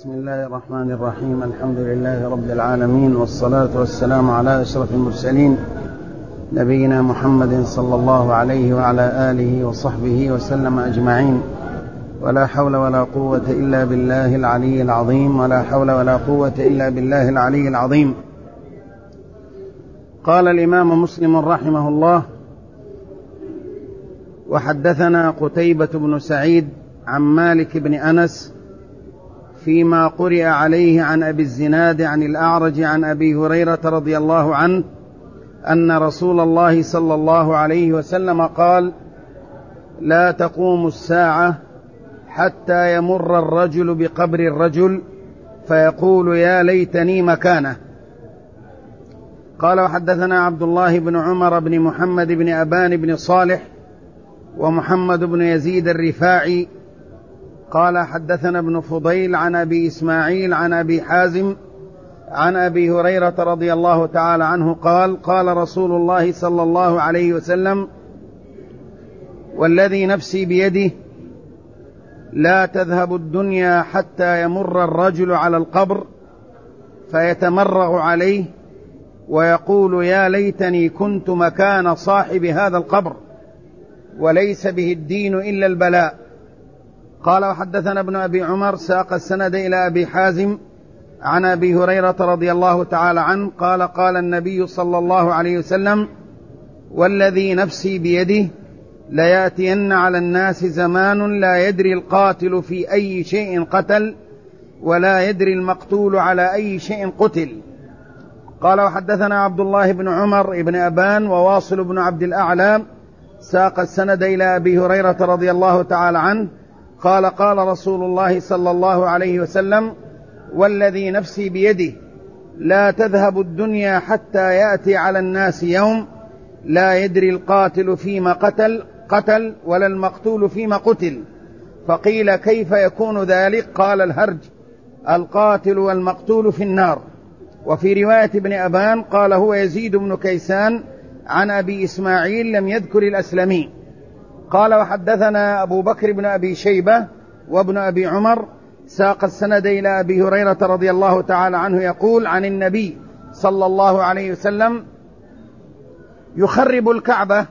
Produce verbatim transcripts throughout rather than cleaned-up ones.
بسم الله الرحمن الرحيم. الحمد لله رب العالمين، والصلاة والسلام على أشرف المرسلين نبينا محمد صلى الله عليه وعلى آله وصحبه وسلم أجمعين. ولا حول ولا قوة إلا بالله العلي العظيم ولا حول ولا قوة إلا بالله العلي العظيم. قال الإمام مسلم رحمه الله: وحدثنا قتيبة بن سعيد عن مالك بن أنس فيما قرئ عليه عن أبي الزناد عن الأعرج عن أبي هريرة رضي الله عنه أن رسول الله صلى الله عليه وسلم قال: لا تقوم الساعة حتى يمر الرجل بقبر الرجل فيقول يا ليتني مكانه. قال: وحدثنا عبد الله بن عمر بن محمد بن أبان بن صالح ومحمد بن يزيد الرفاعي قال: حدثنا ابن فضيل عن أبي إسماعيل عن أبي حازم عن أبي هريرة رضي الله تعالى عنه قال: قال رسول الله صلى الله عليه وسلم: والذي نفسي بيده لا تذهب الدنيا حتى يمر الرجل على القبر فيتمرغ عليه ويقول يا ليتني كنت مكان صاحب هذا القبر، وليس به الدين إلا البلاء. قال: وحدثنا ابن أبي عمر ساق السند إلى أبي حازم عن أبي هريرة رضي الله تعالى عنه قال: قال النبي صلى الله عليه وسلم: والذي نفسي بيده ليأتين على الناس زمان لا يدري القاتل في أي شيء قتل ولا يدري المقتول على أي شيء قتل. قال: وحدثنا عبد الله بن عمر بن أبان وواصل بن عبد الأعلى ساق السند إلى أبي هريرة رضي الله تعالى عنه قال: قال رسول الله صلى الله عليه وسلم: والذي نفسي بيده لا تذهب الدنيا حتى يأتي على الناس يوم لا يدري القاتل فيما قتل قتل ولا المقتول فيما قتل. فقيل: كيف يكون ذلك؟ قال: الهرج، القاتل والمقتول في النار. وفي رواية ابن أبان قال: هو يزيد بن كيسان عن أبي إسماعيل لم يذكر الأسلمي. قال: وحدثنا أبو بكر بن أبي شيبة وابن أبي عمر ساق السند إلى أبي هريرة رضي الله تعالى عنه يقول عن النبي صلى الله عليه وسلم: يخرب الكعبة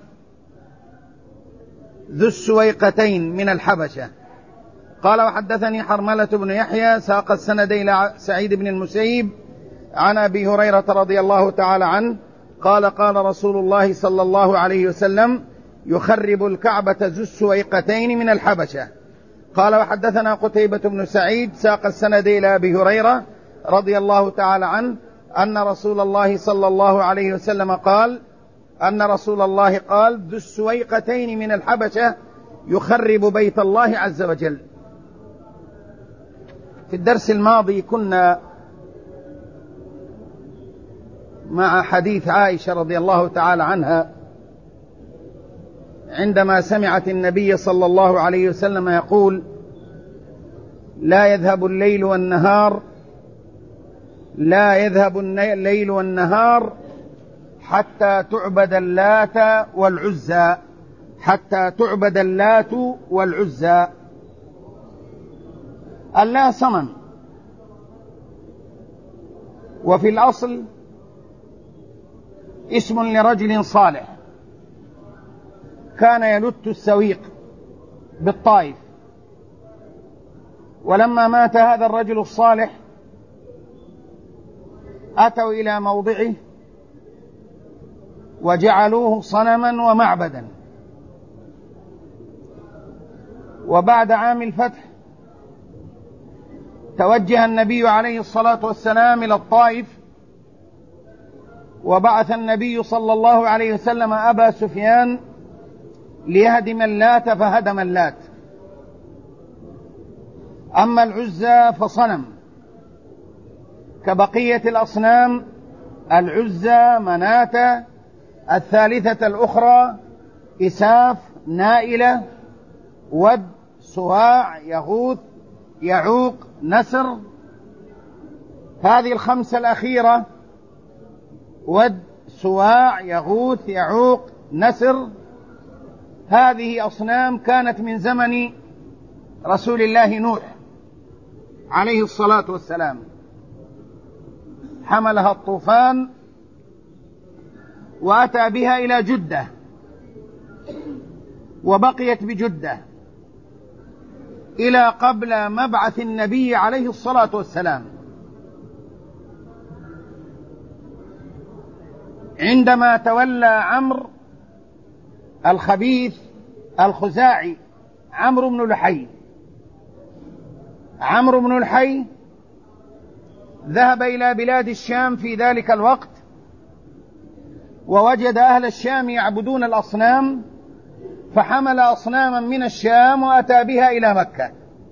ذو السويقتين من الحبشة. قال: وحدثني حرملة بن يحيى ساق السند إلى سعيد بن المسيب عن أبي هريرة رضي الله تعالى عنه قال: قال رسول الله صلى الله عليه وسلم: يخرب الكعبة ذو السويقتين من الحبشة. قال: وحدثنا قتيبة بن سعيد ساق السند إلى أبي هريرة رضي الله تعالى عنه أن رسول الله صلى الله عليه وسلم قال أن رسول الله قال: ذو السويقتين من الحبشة يخرب بيت الله عز وجل. في الدرس الماضي كنا مع حديث عائشة رضي الله تعالى عنها عندما سمعت النبي صلى الله عليه وسلم يقول: لا يذهب الليل والنهار لا يذهب الليل والنهار حتى تعبد اللات والعزى حتى تعبد اللات والعزى. اللات صنم، وفي الأصل اسم لرجل صالح كان يلت السويق بالطائف، ولما مات هذا الرجل الصالح أتوا إلى موضعه وجعلوه صنما ومعبدا. وبعد عام الفتح توجه النبي عليه الصلاة والسلام إلى الطائف، وبعث النبي صلى الله عليه وسلم أبا سفيان ليهدم اللات فهدم اللات. أما العزى فصنم كبقية الأصنام، العزى، مناة، الثالثة الأخرى إساف، نائلة، ود، سواع، يغوث، يعوق، نسر. هذه الخمسة الأخيرة ود، سواع، يغوث، يعوق، نسر، هذه أصنام كانت من زمن رسول الله نوح، عليه الصلاة والسلام، حملها الطوفان وأتى بها إلى جدة وبقيت بجدة إلى قبل مبعث النبي عليه الصلاة والسلام، عندما تولى عمرو الخبيث الخزاعي عمرو بن لحي. عمرو بن لحي ذهب إلى بلاد الشام في ذلك الوقت، ووجد أهل الشام يعبدون الأصنام، فحمل أصناما من الشام وأتى بها إلى مكة.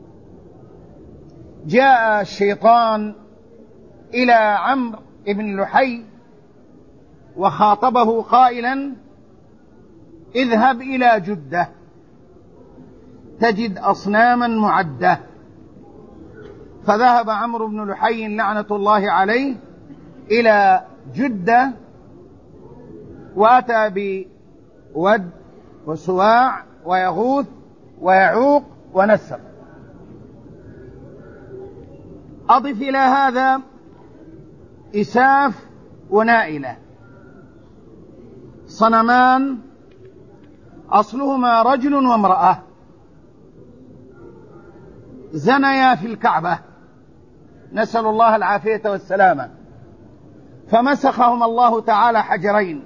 جاء الشيطان إلى عمرو بن لحي وخاطبه قائلا: اذهب إلى جدة تجد أصناما معدة. فذهب عمرو بن لحي لعنة الله عليه إلى جدة، وأتى بود وسواع ويغوث ويعوق ونسر. أضف إلى هذا إساف ونائلة، صنمان أصلهما رجل وامرأة، زنيا في الكعبة، نسأل الله العافية والسلامة، فمسخهما الله تعالى حجرين.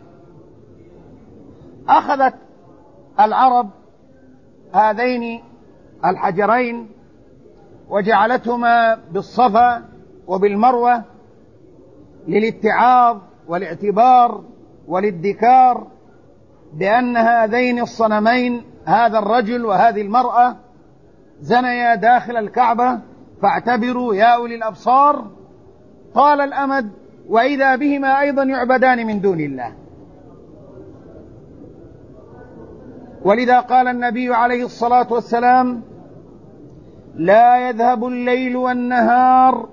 أخذت العرب هذين الحجرين وجعلتهما بالصفا وبالمروة للاتعاظ والاعتبار والادكار بأن هذين الصنمين، هذا الرجل وهذه المرأة، زنيا داخل الكعبة، فاعتبروا يا أولي الأبصار. طال الأمد وإذا بهما أيضا يعبدان من دون الله. ولذا قال النبي عليه الصلاة والسلام: لا يذهب الليل والنهار،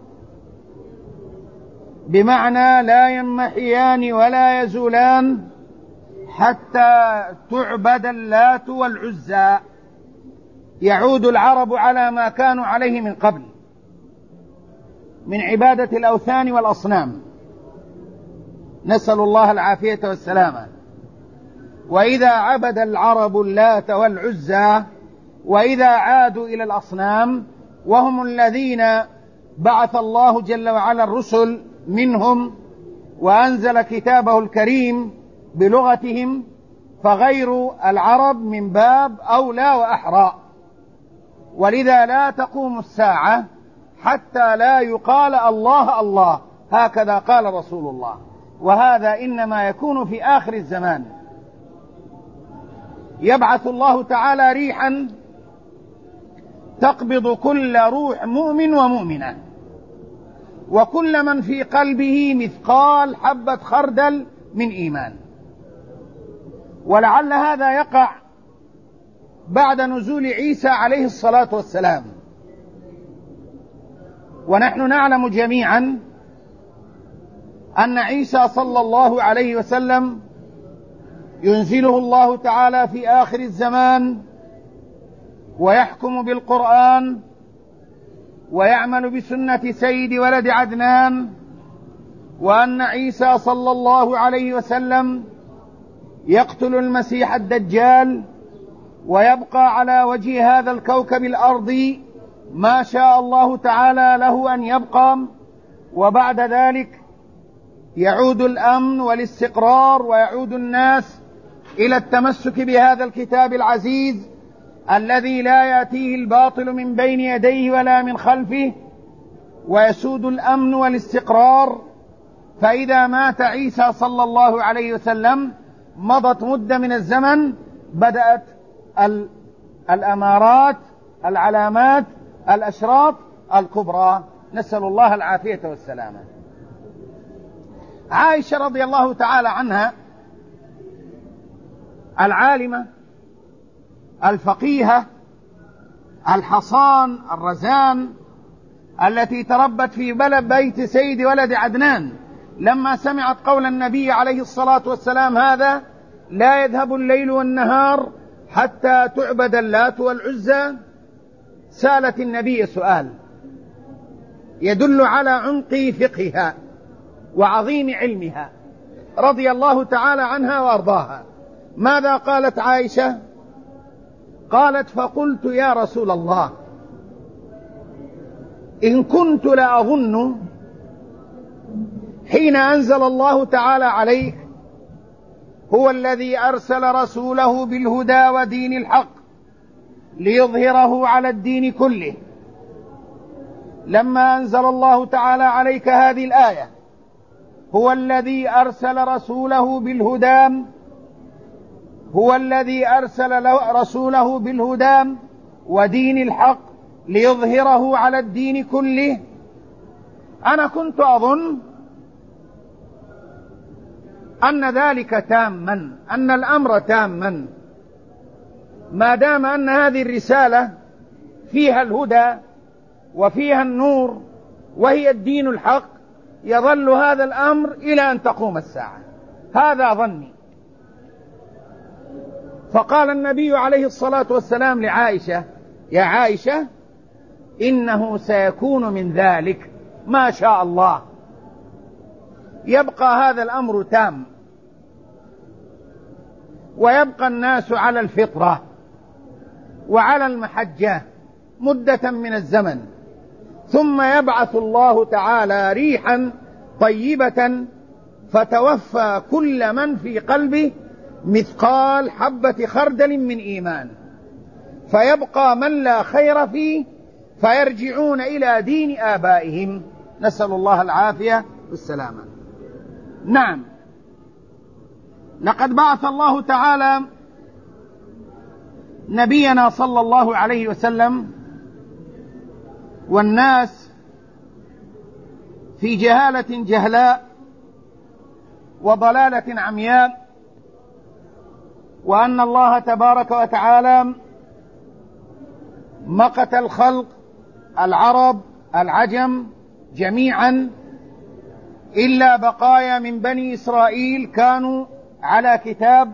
بمعنى لا ينمحيان ولا يزولان حتى تعبد اللات والعزى. يعود العرب على ما كانوا عليه من قبل من عبادة الأوثان والأصنام، نسأل الله العافية والسلامة. وإذا عبد العرب اللات والعزى وإذا عادوا إلى الأصنام، وهم الذين بعث الله جل وعلا الرسل منهم وأنزل كتابه الكريم بلغتهم، فغير العرب من باب أولى وأحرى. ولذا لا تقوم الساعة حتى لا يقال الله الله، هكذا قال رسول الله. وهذا إنما يكون في آخر الزمان، يبعث الله تعالى ريحا تقبض كل روح مؤمن ومؤمنة، وكل من في قلبه مثقال حبة خردل من إيمان. ولعل هذا يقع بعد نزول عيسى عليه الصلاة والسلام. ونحن نعلم جميعا أن عيسى صلى الله عليه وسلم ينزله الله تعالى في آخر الزمان، ويحكم بالقرآن ويعمل بسنة سيد ولد عدنان، وأن عيسى صلى الله عليه وسلم يقتل المسيح الدجال ويبقى على وجه هذا الكوكب الأرضي ما شاء الله تعالى له أن يبقى، وبعد ذلك يعود الأمن والاستقرار ويعود الناس إلى التمسك بهذا الكتاب العزيز الذي لا يأتيه الباطل من بين يديه ولا من خلفه، ويسود الأمن والاستقرار. فإذا مات عيسى صلى الله عليه وسلم مضت مدة من الزمن، بدأت الأمارات، العلامات، الأشراط الكبرى، نسأل الله العافية والسلامة. عائشة رضي الله تعالى عنها العالمة الفقيهة الحصان الرزان التي تربت في بلد بيت سيد ولد عدنان، لما سمعت قول النبي عليه الصلاة والسلام هذا: لا يذهب الليل والنهار حتى تعبد اللات والعزى، سألت النبي سؤال: يدل على عمق فقهها وعظيم علمها رضي الله تعالى عنها وأرضاها. ماذا قالت عائشة؟ قالت: فقلت يا رسول الله إن كنت لأظن حين أنزل الله تعالى عليك هو الذي أرسل رسوله بالهدى ودين الحق ليظهره على الدين كله، لما أنزل الله تعالى عليك هذه الآية هو الذي أرسل رسوله بالهدى هو الذي أرسل رسوله بالهدى ودين الحق ليظهره على الدين كله، أنا كنت أظن أن ذلك تاما، أن الأمر تاما، ما دام أن هذه الرسالة فيها الهدى وفيها النور وهي الدين الحق، يظل هذا الأمر إلى أن تقوم الساعة. هذا ظني. فقال النبي عليه الصلاة والسلام لعائشة: يا عائشة إنه سيكون من ذلك ما شاء الله، يبقى هذا الأمر تام ويبقى الناس على الفطرة وعلى المحجة مدة من الزمن، ثم يبعث الله تعالى ريحا طيبة فتوفى كل من في قلبه مثقال حبة خردل من إيمان، فيبقى من لا خير فيه فيرجعون إلى دين آبائهم، نسأل الله العافية والسلامة. نعم، لقد بعث الله تعالى نبينا صلى الله عليه وسلم والناس في جهالة جهلاء وضلالة عمياء، وأن الله تبارك وتعالى مقت الخلق العرب العجم جميعا إلا بقايا من بني إسرائيل كانوا على كتاب.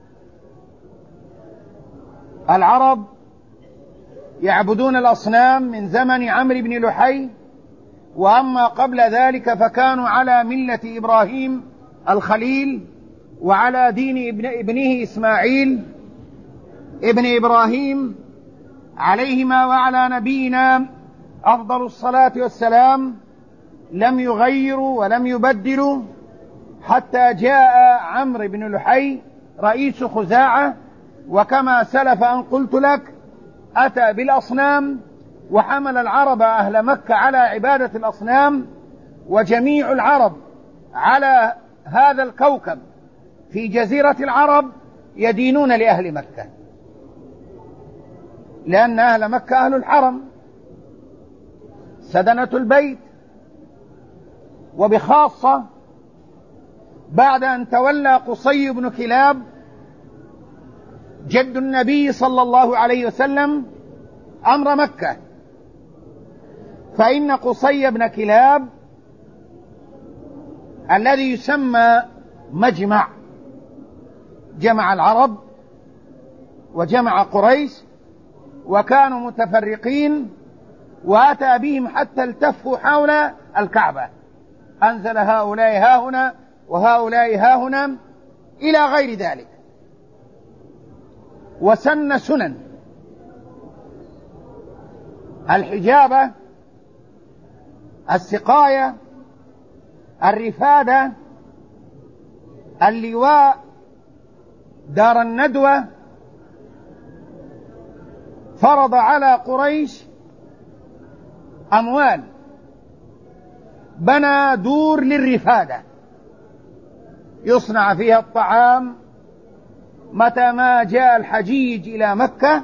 العرب يعبدون الأصنام من زمن عمرو بن لحي، وأما قبل ذلك فكانوا على ملة إبراهيم الخليل وعلى دين ابن ابنه إسماعيل ابن إبراهيم عليهما وعلى نبينا أفضل الصلاة والسلام، لم يغيروا ولم يبدلوا حتى جاء عمرو بن لحي رئيس خزاعة، وكما سلف أن قلت لك أتى بالأصنام وحمل العرب أهل مكة على عبادة الأصنام، وجميع العرب على هذا الكوكب في جزيرة العرب يدينون لأهل مكة، لأن أهل مكة أهل الحرم سدنة البيت، وبخاصة بعد أن تولى قصي بن كلاب جد النبي صلى الله عليه وسلم أمر مكة، فإن قصي بن كلاب الذي يسمى مجمع، جمع العرب وجمع قريش وكانوا متفرقين، وأتى بهم حتى التفوا حول الكعبة، أنزل هؤلاء هاهنا وهؤلاء هاهنا إلى غير ذلك، وسن سنن الحجابة، السقاية، الرفادة، اللواء، دار الندوة. فرض على قريش أموال، بنى دور للرفادة يصنع فيها الطعام، متى ما جاء الحجيج إلى مكة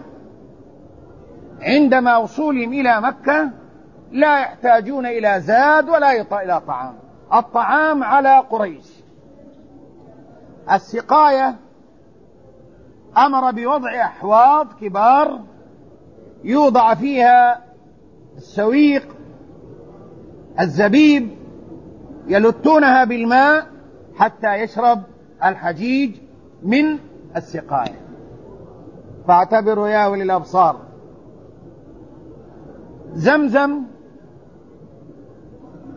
عندما وصولهم إلى مكة لا يحتاجون إلى زاد ولا إلى طعام، الطعام على قريش. السقاية أمر بوضع أحواض كبار يوضع فيها السويق الزبيب يلتونها بالماء حتى يشرب الحجيج من السقاية. فاعتبروا يا أولي الأبصار. زمزم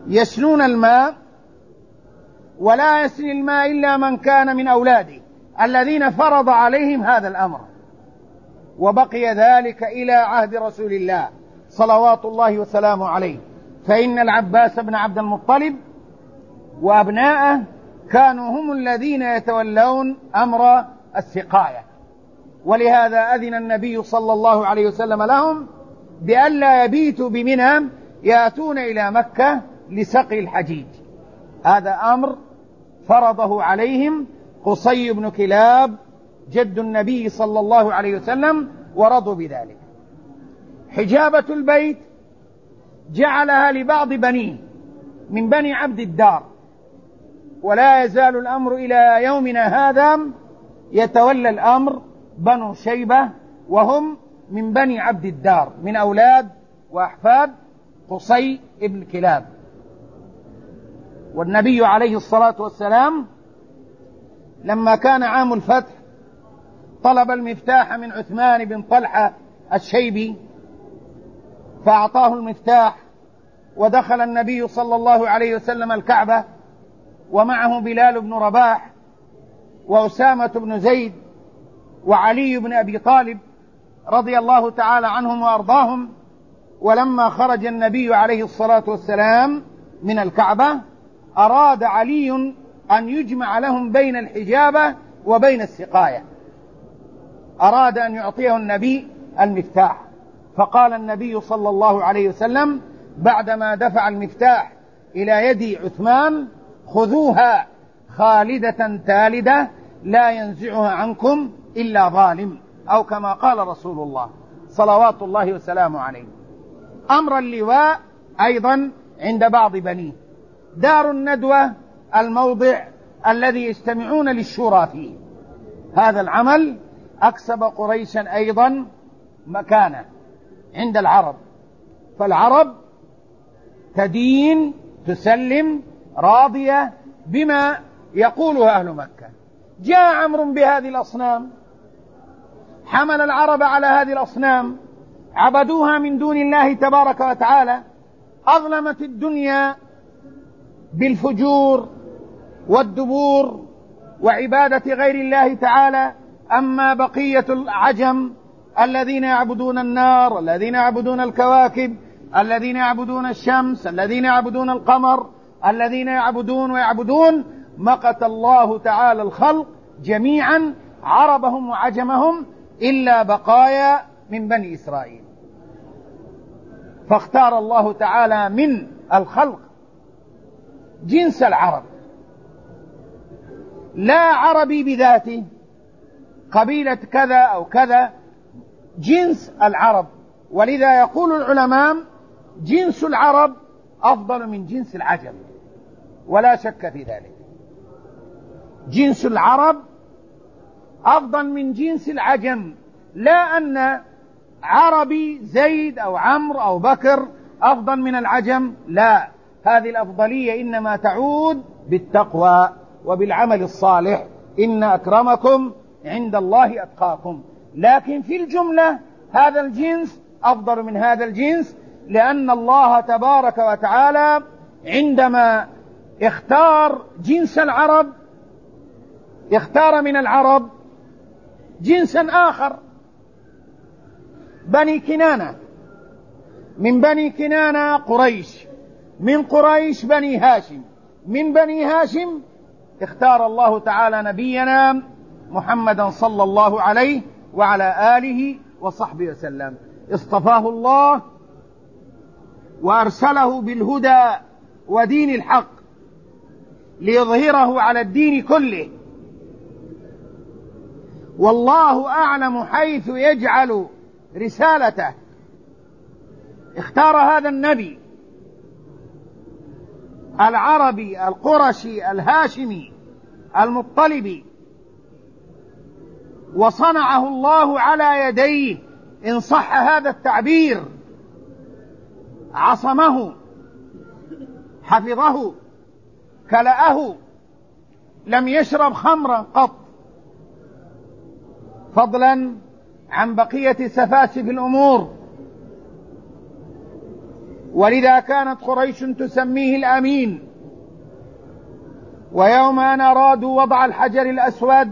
يسنون الماء، ولا يسني الماء إلا من كان من أولاده الذين فرض عليهم هذا الأمر، وبقي ذلك إلى عهد رسول الله صلوات الله وسلامه عليه، فإن العباس بن عبد المطلب وأبناءه كانوا هم الذين يتولون أمر السقاية، ولهذا أذن النبي صلى الله عليه وسلم لهم بألا يبيتوا بمنى، يأتون إلى مكة لسقي الحجيج. هذا أمر فرضه عليهم قصي بن كلاب جد النبي صلى الله عليه وسلم، ورضوا بذلك. حجابة البيت جعلها لبعض بنيه من بني عبد الدار، ولا يزال الأمر إلى يومنا هذا يتولى الأمر بنو شيبة، وهم من بني عبد الدار من أولاد وأحفاد قصي بن كلاب. والنبي عليه الصلاة والسلام لما كان عام الفتح طلب المفتاح من عثمان بن طلحة الشيبي، فأعطاه المفتاح، ودخل النبي صلى الله عليه وسلم الكعبة ومعه بلال بن رباح وأسامة بن زيد وعلي بن أبي طالب رضي الله تعالى عنهم وأرضاهم. ولما خرج النبي عليه الصلاة والسلام من الكعبة أراد علي أن يجمع لهم بين الحجابة وبين السقاية، أراد أن يعطيه النبي المفتاح، فقال النبي صلى الله عليه وسلم بعدما دفع المفتاح إلى يد عثمان: خذوها خالدة تالدة لا ينزعها عنكم إلا ظالم، أو كما قال رسول الله صلوات الله وسلامه عليه. أمر اللواء أيضا عند بعض بنيه. دار الندوة الموضع الذي يجتمعون للشورى فيه، هذا العمل أكسب قريشا أيضا مكانه عند العرب، فالعرب تدين تسلم راضية بما يقوله أهل مكة. جاء عمرو بهذه الأصنام، حمل العرب على هذه الأصنام، عبدوها من دون الله تبارك وتعالى، أظلمت الدنيا بالفجور والدبور وعبادة غير الله تعالى. أما بقية العجم الذين يعبدون النار، الذين يعبدون الكواكب، الذين يعبدون الشمس، الذين يعبدون القمر، الذين يعبدون ويعبدون، مقت الله تعالى الخلق جميعا عربهم وعجمهم إلا بقايا من بني إسرائيل. فاختار الله تعالى من الخلق جنس العرب، لا عربي بذاته قبيلة كذا أو كذا، جنس العرب. ولذا يقول العلماء جنس العرب أفضل من جنس العجم، ولا شك في ذلك. جنس العرب أفضل من جنس العجم، لا أن عربي زيد أو عمرو أو بكر أفضل من العجم، لا، هذه الأفضلية إنما تعود بالتقوى وبالعمل الصالح، إن أكرمكم عند الله أتقاكم. لكن في الجملة هذا الجنس أفضل من هذا الجنس، لأن الله تبارك وتعالى عندما اختار جنس العرب اختار من العرب جنسا آخر، بني كنانة، من بني كنانة قريش، من قريش بني هاشم، من بني هاشم اختار الله تعالى نبينا محمدا صلى الله عليه وعلى آله وصحبه وسلم. اصطفاه الله وأرسله بالهدى ودين الحق ليظهره على الدين كله، والله أعلم حيث يجعل رسالته. اختار هذا النبي العربي القرشي الهاشمي المطلبي، وصنعه الله على يديه إن صح هذا التعبير، عصمه، حفظه، كلأه، لم يشرب خمرا قط، فضلا عن بقية سفاسف الأمور. ولذا كانت قريش تسميه الأمين. ويوم أن أرادوا وضع الحجر الأسود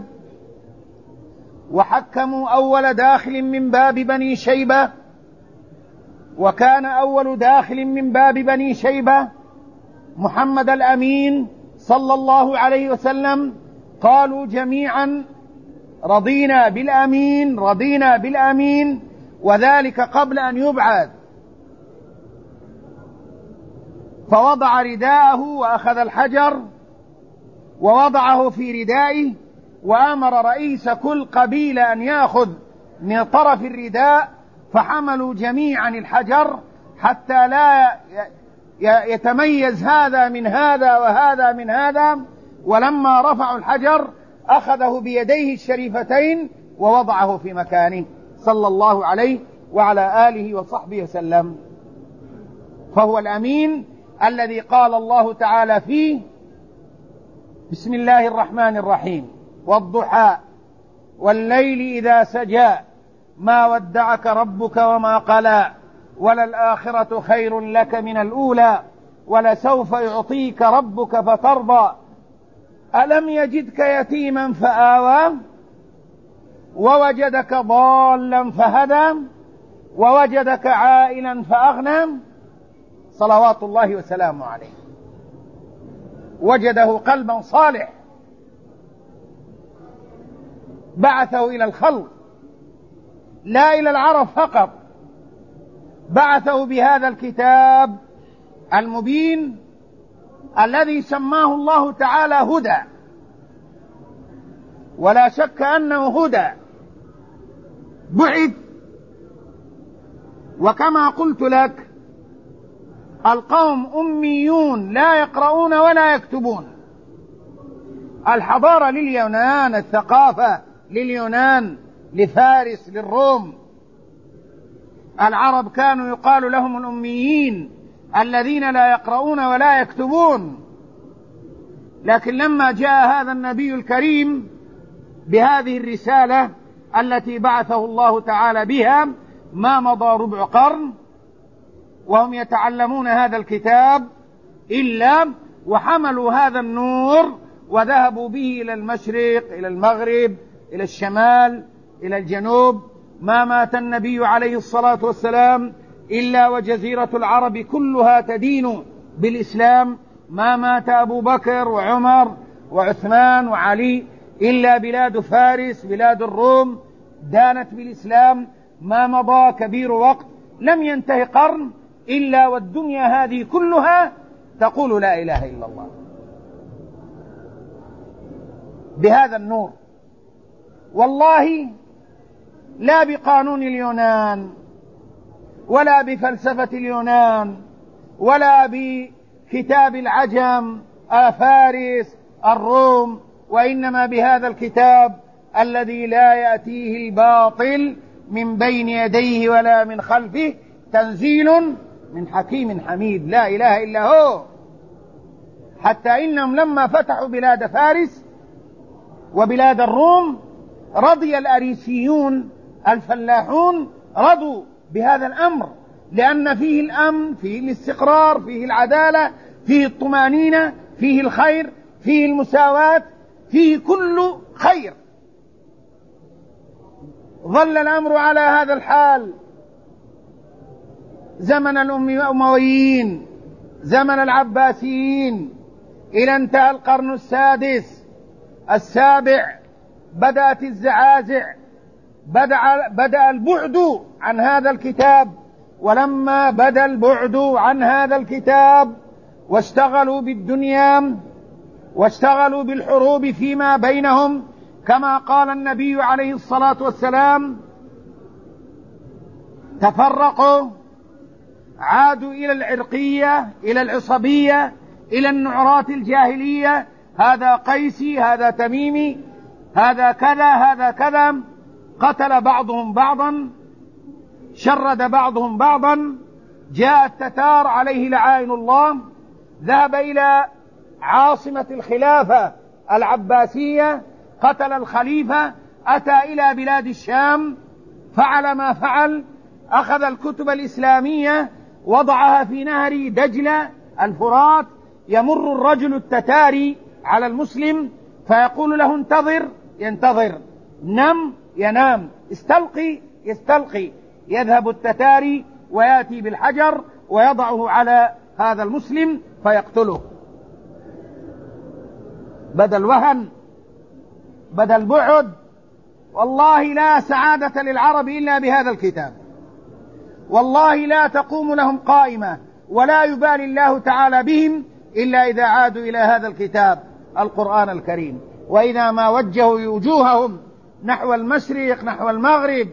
وحكموا أول داخل من باب بني شيبة، وكان أول داخل من باب بني شيبة محمد الأمين صلى الله عليه وسلم، قالوا جميعا رضينا بالأمين رضينا بالأمين، وذلك قبل أن يبعث. فوضع رداءه وأخذ الحجر ووضعه في ردائه، وأمر رئيس كل قبيلة أن يأخذ من طرف الرداء، فحملوا جميعا الحجر حتى لا يتميز هذا من هذا وهذا من هذا. ولما رفعوا الحجر أخذه بيديه الشريفتين ووضعه في مكانه صلى الله عليه وعلى آله وصحبه وسلم. فهو الأمين الذي قال الله تعالى فيه: بسم الله الرحمن الرحيم، والضحى والليل إذا سجى ما ودعك ربك وما قلى وللآخرة خير لك من الأولى ولسوف يعطيك ربك فترضى ألم يجدك يتيما فآوى ووجدك ضالا فهدى ووجدك عائلا فأغنى صلوات الله وسلامه عليه. وجده قلبا صالح بعثه إلى الخلق، لا إلى العرب فقط، بعثه بهذا الكتاب المبين الذي سماه الله تعالى هدى، ولا شك أنه هدى بعث. وكما قلت لك القوم أميون لا يقرؤون ولا يكتبون. الحضارة لليونان، الثقافة لليونان، لفارس، للروم. العرب كانوا يقال لهم الأميين الذين لا يقرؤون ولا يكتبون. لكن لما جاء هذا النبي الكريم بهذه الرسالة التي بعثه الله تعالى بها، ما مضى ربع قرن وهم يتعلمون هذا الكتاب إلا وحملوا هذا النور وذهبوا به إلى المشرق، إلى المغرب، إلى الشمال، إلى الجنوب. ما مات النبي عليه الصلاة والسلام إلا وجزيرة العرب كلها تدين بالإسلام. ما مات أبو بكر وعمر وعثمان وعلي إلا بلاد فارس، بلاد الروم، دانت بالإسلام. ما مضى كبير وقت، لم ينتهي قرن إلا والدنيا هذه كلها تقول لا إله إلا الله بهذا النور. والله لا بقانون اليونان ولا بفلسفة اليونان ولا بكتاب العجم فارس الروم، وإنما بهذا الكتاب الذي لا يأتيه الباطل من بين يديه ولا من خلفه، تنزيل من حكيم حميد، لا إله إلا هو. حتى إنهم لما فتحوا بلاد فارس وبلاد الروم رضي الأريسيون الفلاحون، رضوا بهذا الأمر، لأن فيه الأمن، فيه الاستقرار، فيه العدالة، فيه الطمأنينة، فيه الخير، فيه المساواة، فيه كل خير. ظل الأمر على هذا الحال زمن الأمويين، زمن العباسيين، إلى انتهى القرن السادس السابع. بدأت الزعازع، بدأ, بدأ البعد عن هذا الكتاب. ولما بدأ البعد عن هذا الكتاب واشتغلوا بالدنيا واشتغلوا بالحروب فيما بينهم، كما قال النبي عليه الصلاة والسلام: تفرقوا، عادوا إلى العرقية، إلى العصبية، إلى النعرات الجاهلية، هذا قيسي، هذا تميمي، هذا كذا، هذا كذا. قتل بعضهم بعضا، شرد بعضهم بعضا. جاء التتار عليه لعائن الله، ذهب إلى عاصمة الخلافة العباسية، قتل الخليفة، أتى إلى بلاد الشام، فعل ما فعل، أخذ الكتب الإسلامية وضعها في نهر دجلة الفرات، يمر الرجل التتاري على المسلم فيقول له انتظر، ينتظر، نم، ينام، استلقي، يستلقي، يذهب التتاري ويأتي بالحجر ويضعه على هذا المسلم فيقتله. بدل وهن، بدل بعد. والله لا سعادة للعرب إلا بهذا الكتاب، والله لا تقوم لهم قائمة ولا يبالي الله تعالى بهم إلا إذا عادوا إلى هذا الكتاب القرآن الكريم. وإذا ما وجهوا وجوههم نحو المشرق نحو المغرب،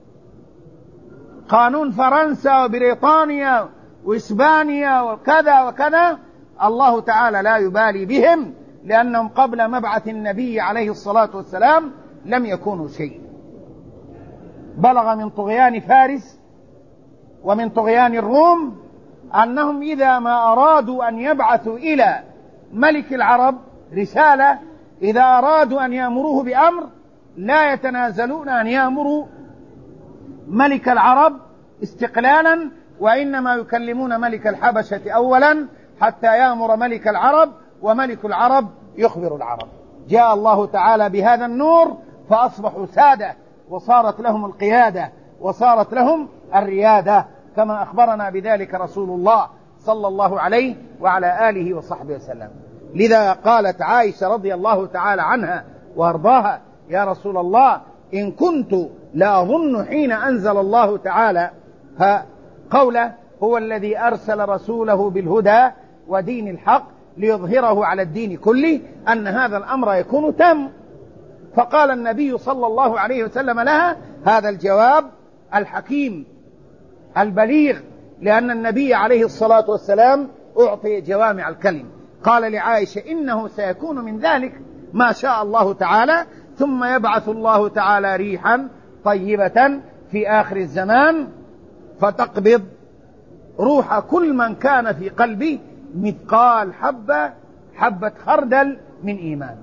قانون فرنسا وبريطانيا وإسبانيا وكذا وكذا، الله تعالى لا يبالي بهم، لأنهم قبل مبعث النبي عليه الصلاة والسلام لم يكونوا شيء. بلغ من طغيان فارس ومن طغيان الروم أنهم إذا ما أرادوا أن يبعثوا إلى ملك العرب رسالة، إذا أرادوا أن يأمروه بأمر لا يتنازلون أن يأمروا ملك العرب استقلالا، وإنما يكلمون ملك الحبشة أولا حتى يأمر ملك العرب، وملك العرب يخبر العرب. جاء الله تعالى بهذا النور فأصبحوا سادة، وصارت لهم القيادة وصارت لهم الريادة، كما أخبرنا بذلك رسول الله صلى الله عليه وعلى آله وصحبه وسلم. لذا قالت عائشة رضي الله تعالى عنها وارضاها: يا رسول الله، إن كنت لا أظن حين أنزل الله تعالى قوله هو الذي أرسل رسوله بالهدى ودين الحق ليظهره على الدين كله، أن هذا الأمر يكون تام. فقال النبي صلى الله عليه وسلم لها هذا الجواب الحكيم البليغ، لأن النبي عليه الصلاة والسلام أعطي جوامع الكلم. قال لعائشة: إنه سيكون من ذلك ما شاء الله تعالى، ثم يبعث الله تعالى ريحا طيبة في آخر الزمان فتقبض روح كل من كان في قلبه مثقال حبة حبة خردل من إيمان،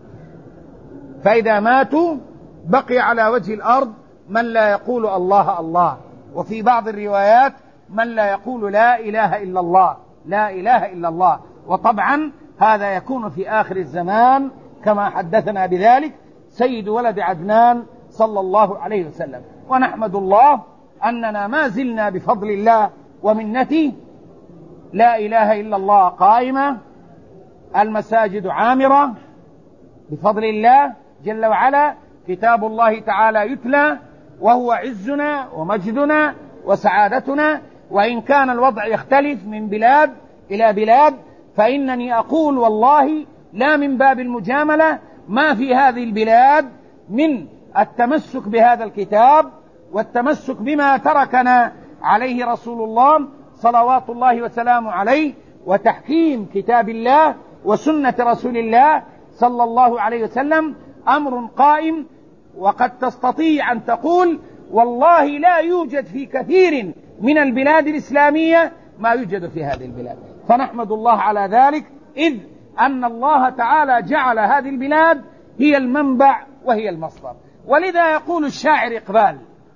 فإذا ماتوا بقي على وجه الأرض من لا يقول الله الله، وفي بعض الروايات من لا يقول لا إله إلا الله، لا إله إلا الله. وطبعا هذا يكون في آخر الزمان كما حدثنا بذلك سيد ولد عدنان صلى الله عليه وسلم. ونحمد الله أننا ما زلنا بفضل الله ومنته لا إله إلا الله قائمة، المساجد عامرة بفضل الله جل وعلا، كتاب الله تعالى يتلى، وهو عزنا ومجدنا وسعادتنا. وإن كان الوضع يختلف من بلاد إلى بلاد، فإنني أقول والله لا من باب المجاملة، ما في هذه البلاد من التمسك بهذا الكتاب والتمسك بما تركنا عليه رسول الله صلوات الله وسلامه عليه، وتحكيم كتاب الله وسنة رسول الله صلى الله عليه وسلم أمر قائم. وقد تستطيع أن تقول والله لا يوجد في كثير من البلاد الإسلامية ما يوجد في هذه البلاد، فنحمد الله على ذلك، إذ أن الله تعالى جعل هذه البلاد هي المنبع وهي المصدر. ولذا يقول الشاعر إقبال،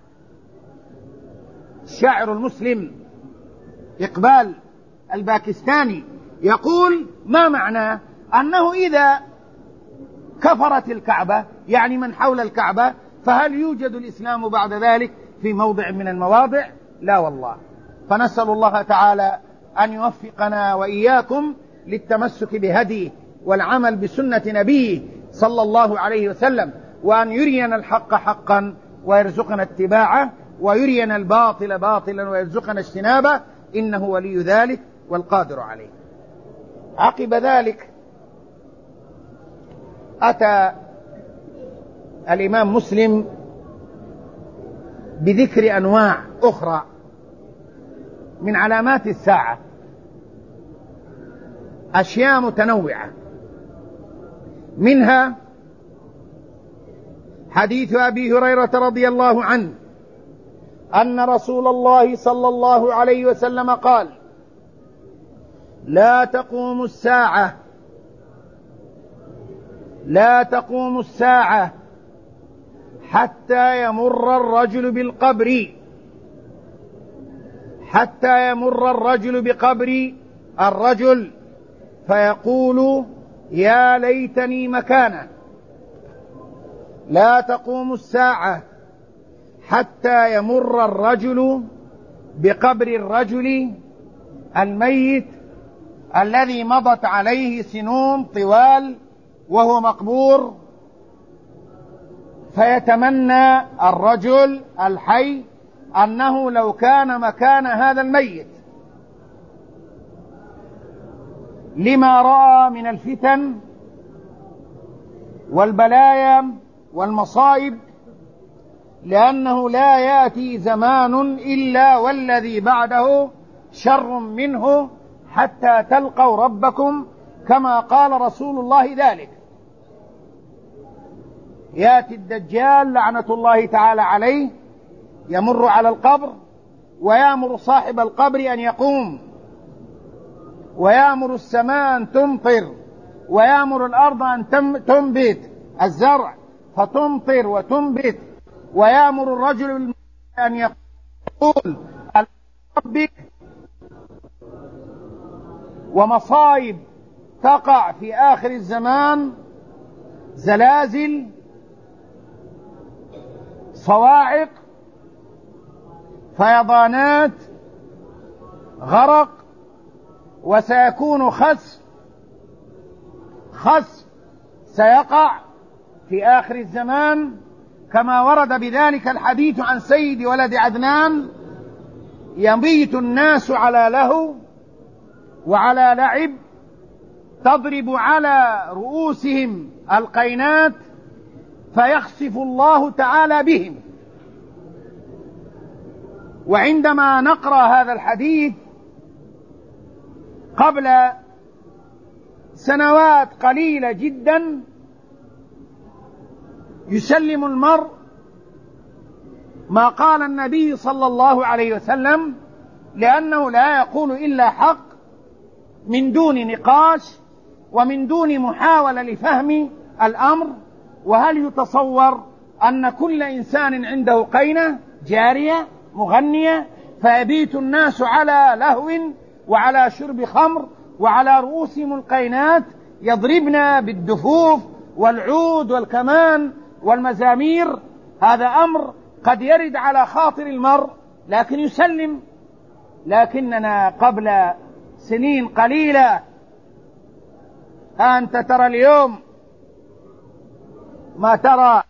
الشاعر المسلم إقبال الباكستاني، يقول: ما معنى أنه إذا كفرت الكعبة يعني من حول الكعبة فهل يوجد الإسلام بعد ذلك في موضع من المواضع؟ لا والله. فنسأل الله تعالى أن يوفقنا وإياكم للتمسك بهديه والعمل بسنة نبيه صلى الله عليه وسلم، وأن يرينا الحق حقا ويرزقنا اتباعه، ويرينا الباطل باطلا ويرزقنا اجتنابه، إنه ولي ذلك والقادر عليه. عقب ذلك أتى الإمام مسلم بذكر أنواع أخرى من علامات الساعة، أشياء متنوعة، منها حديث أبي هريرة رضي الله عنه أن رسول الله صلى الله عليه وسلم قال: لا تقوم الساعة لا تقوم الساعة حتى يمر الرجل بالقبر حتى يمر الرجل بقبر الرجل فيقول يا ليتني مكانه. لا تقوم الساعة حتى يمر الرجل بقبر الرجل الميت الذي مضت عليه سنون طوال وهو مقبور، فيتمنى الرجل الحي أنه لو كان مكان هذا الميت لما رأى من الفتن والبلايا والمصائب، لأنه لا يأتي زمان إلا والذي بعده شر منه حتى تلقوا ربكم كما قال رسول الله ذلك. يأتي الدجال لعنة الله تعالى عليه يمر على القبر ويأمر صاحب القبر أن يقوم، ويأمر السماء أن تمطر، ويأمر الأرض أن تنبت الزرع فتمطر وتنبت، ويأمر الرجل أن يقول ربك. ومصائب تقع في آخر الزمان، زلازل، صواعق، فيضانات، غرق، وسيكون خسف خسف سيقع في آخر الزمان كما ورد بذلك الحديث عن سيد ولد عدنان: يبيت الناس على لهو وعلى لعب، تضرب على رؤوسهم القينات فيخسف الله تعالى بهم. وعندما نقرأ هذا الحديث قبل سنوات قليلة جدا يسلم المرء ما قال النبي صلى الله عليه وسلم، لأنه لا يقول إلا حق من دون نقاش ومن دون محاولة لفهم الأمر. وهل يتصور أن كل إنسان عنده قينة جارية مغنية فيبيت الناس على لهو وعلى شرب خمر وعلى رؤوسهم القينات يضربن بالدفوف والعود والكمان والمزامير؟ هذا أمر قد يرد على خاطر المرء لكن يسلم. لكننا قبل سنين قليلة أنت ترى اليوم ما ترى،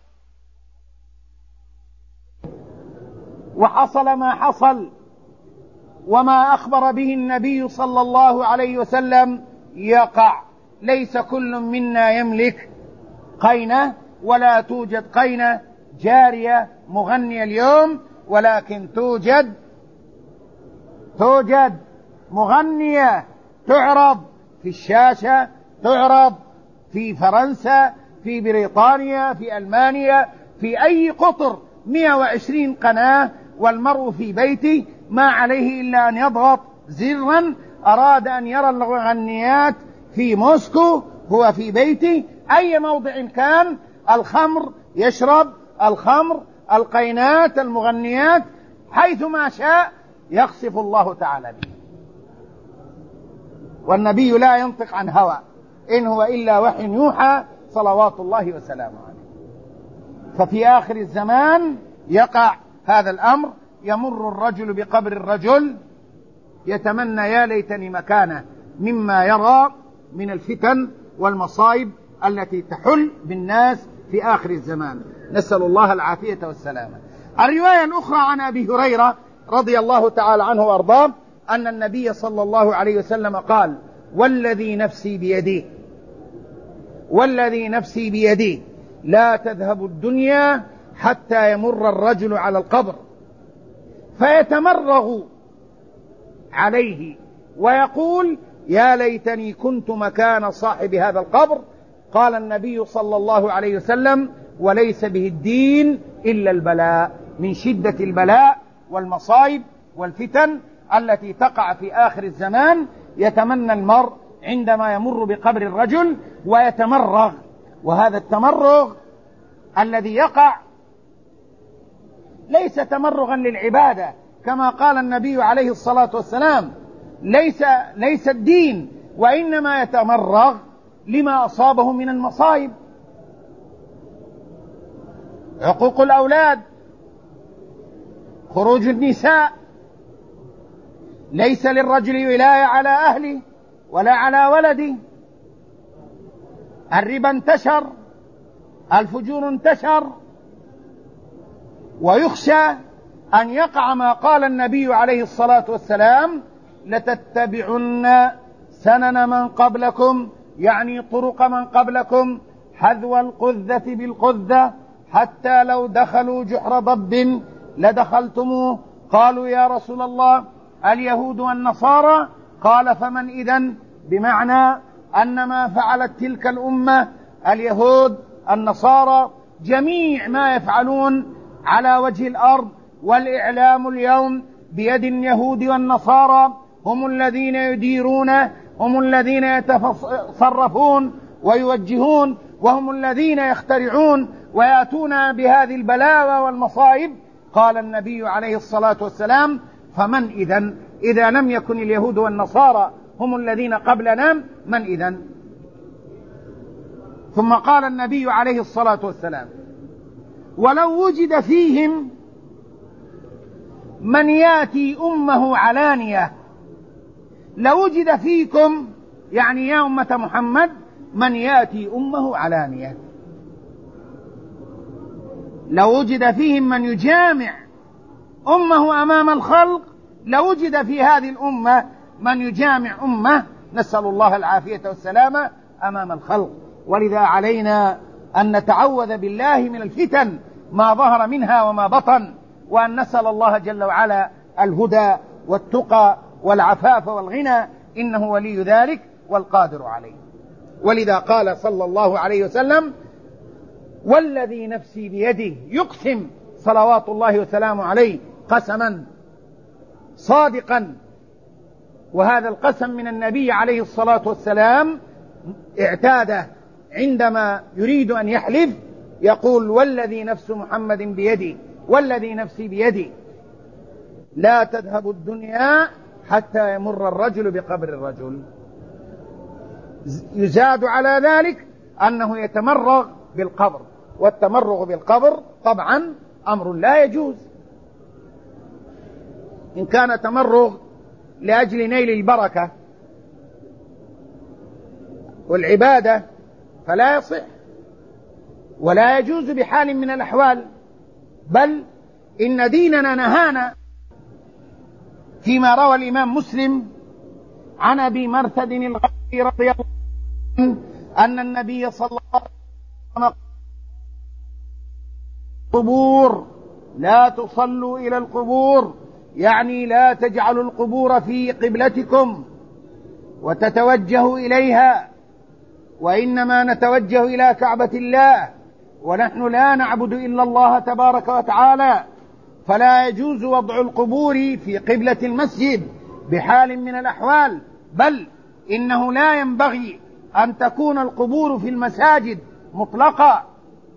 وحصل ما حصل، وما أخبر به النبي صلى الله عليه وسلم يقع. ليس كل منا يملك قينة، ولا توجد قينة جارية مغنية اليوم، ولكن توجد توجد مغنية تعرض في الشاشة، تعرض في فرنسا، في بريطانيا، في ألمانيا، في أي قطر، مئة وعشرين قناة، والمرء في بيته ما عليه إلا أن يضغط زرا. أراد أن يرى المغنيات في موسكو هو في بيته، أي موضع كان، الخمر يشرب الخمر، القينات، المغنيات، حيثما شاء يخسف الله تعالى به. والنبي لا ينطق عن هوى، إن هو إلا وحي يوحى صلوات الله وسلامه عليه. ففي آخر الزمان يقع هذا الأمر، يمر الرجل بقبر الرجل يتمنى يا ليتني مكانه مما يرى من الفتن والمصائب التي تحل بالناس في آخر الزمان، نسأل الله العافية والسلامة. الرواية الأخرى عن أبي هريرة رضي الله تعالى عنه وأرضاه أن النبي صلى الله عليه وسلم قال: والذي نفسي بيده والذي نفسي بيده لا تذهب الدنيا حتى يمر الرجل على القبر فيتمرغ عليه ويقول يا ليتني كنت مكان صاحب هذا القبر. قال النبي صلى الله عليه وسلم: وليس به الدين إلا البلاء. من شدة البلاء والمصائب والفتن التي تقع في آخر الزمان يتمنى المرء عندما يمر بقبر الرجل ويتمرغ. وهذا التمرغ الذي يقع ليس تمرغا للعبادة كما قال النبي عليه الصلاة والسلام ليس, ليس الدين، وإنما يتمرغ لما أصابه من المصائب. عقوق الأولاد، خروج النساء، ليس للرجل ولاية على أهله ولا على ولده. الربا انتشر، الفجور انتشر، ويخشى أن يقع ما قال النبي عليه الصلاة والسلام لتتبعن سنن من قبلكم، يعني طرق من قبلكم، حذو القذة بالقذة، حتى لو دخلوا جحر ضب لدخلتموه. قالوا يا رسول الله اليهود والنصارى؟ قال فمن إذن؟ بمعنى أن ما فعلت تلك الأمة اليهود النصارى جميع ما يفعلون على وجه الأرض والإعلام اليوم بيد اليهود والنصارى، هم الذين يديرون، هم الذين يتصرفون ويوجهون، وهم الذين يخترعون ويأتون بهذه البلاوى والمصائب. قال النبي عليه الصلاة والسلام فمن إذن؟ إذا لم يكن اليهود والنصارى هم الذين قبلنا من إذن؟ ثم قال النبي عليه الصلاة والسلام ولو وجد فيهم من ياتي أمه علانية، لوجد فيكم يعني يا أمة محمد من ياتي أمه علانية، لو وجد فيهم من يجامع أمه أمام الخلق لوجد في هذه الأمة من يجامع أمه، نسأل الله العافية والسلامة، أمام الخلق. ولذا علينا أن نتعوذ بالله من الفتن ما ظهر منها وما بطن، وأن نسأل الله جل وعلا الهدى والتقى والعفاف والغنى، إنه ولي ذلك والقادر عليه. ولذا قال صلى الله عليه وسلم والذي نفسي بيده، يقسم صلوات الله وسلامه عليه قسما صادقا، وهذا القسم من النبي عليه الصلاة والسلام اعتاده عندما يريد أن يحلف يقول والذي نفس محمد بيدي، والذي نفسي بيدي لا تذهب الدنيا حتى يمر الرجل بقبر الرجل. يزاد على ذلك أنه يتمرغ بالقبر، والتمرغ بالقبر طبعا أمر لا يجوز. إن كان تمرغ لأجل نيل البركة والعبادة فلا يصح ولا يجوز بحال من الأحوال، بل إن ديننا نهانا فيما روى الإمام مسلم عن أبي مرثد الغفاري رضي الله عنه أن النبي صلى الله عليه وسلم قبور لا تصلوا إلى القبور، يعني لا تجعلوا القبور في قبلتكم وتتوجهوا إليها، وإنما نتوجه إلى كعبة الله، ونحن لا نعبد إلا الله تبارك وتعالى، فلا يجوز وضع القبور في قبلة المسجد بحال من الأحوال، بل إنه لا ينبغي أن تكون القبور في المساجد مطلقة،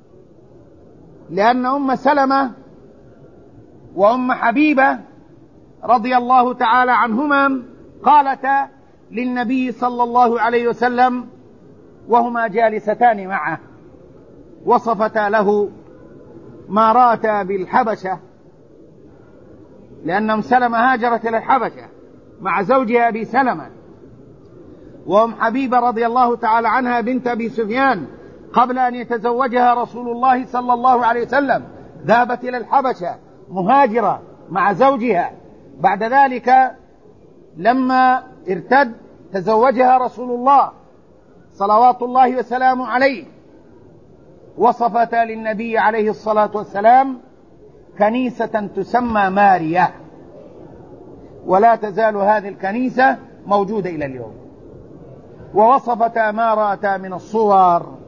لأن أم سلمة وأم حبيبة رضي الله تعالى عنهما قالتا للنبي صلى الله عليه وسلم وهما جالستان معه، وصفتا له ما راتا بالحبشة، لأن أم سلمة هاجرت إلى الحبشة مع زوجها أبي سلمة، وأم حبيبة رضي الله تعالى عنها بنت أبي سفيان قبل أن يتزوجها رسول الله صلى الله عليه وسلم ذهبت إلى الحبشة مهاجرة مع زوجها، بعد ذلك لما ارتد تزوجها رسول الله صلوات الله وسلامه عليه، وصفتا للنبي عليه الصلاة والسلام كنيسة تسمى ماريا، ولا تزال هذه الكنيسة موجودة إلى اليوم، ووصفتا ما رأتا من الصور.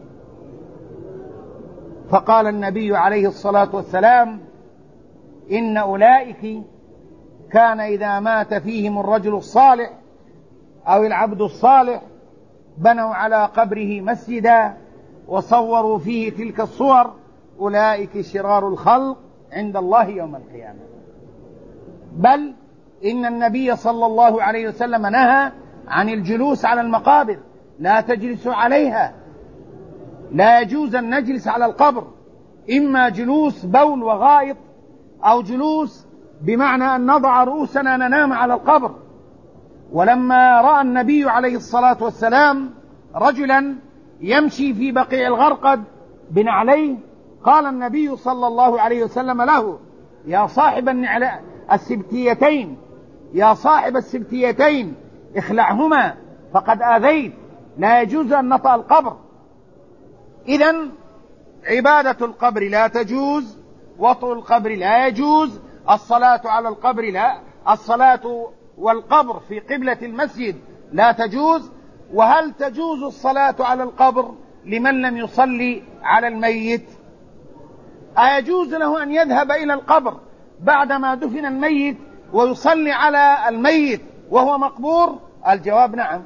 فقال النبي عليه الصلاة والسلام إن أولئك كان إذا مات فيهم الرجل الصالح أو العبد الصالح بنوا على قبره مسجدا وصوروا فيه تلك الصور، أولئك شرار الخلق عند الله يوم القيامة. بل إن النبي صلى الله عليه وسلم نهى عن الجلوس على المقابر، لا تجلسوا عليها، لا يجوز أن نجلس على القبر، إما جلوس بول وغائط أو جلوس بمعنى أن نضع رؤوسنا ننام على القبر. ولما رأى النبي عليه الصلاة والسلام رجلا يمشي في بقيع الغرقد بنعليه، قال النبي صلى الله عليه وسلم له: يا صاحب السبتيتين يا صاحب السبتيتين اخلعهما فقد آذيت، لا يجوز أن نطأ القبر. إذن عبادة القبر لا تجوز، وطء القبر لا يجوز، الصلاة على القبر لا، الصلاة والقبر في قبلة المسجد لا تجوز. وهل تجوز الصلاة على القبر لمن لم يصلي على الميت؟ أيجوز له أن يذهب إلى القبر بعدما دفن الميت ويصلي على الميت وهو مقبور؟ الجواب نعم،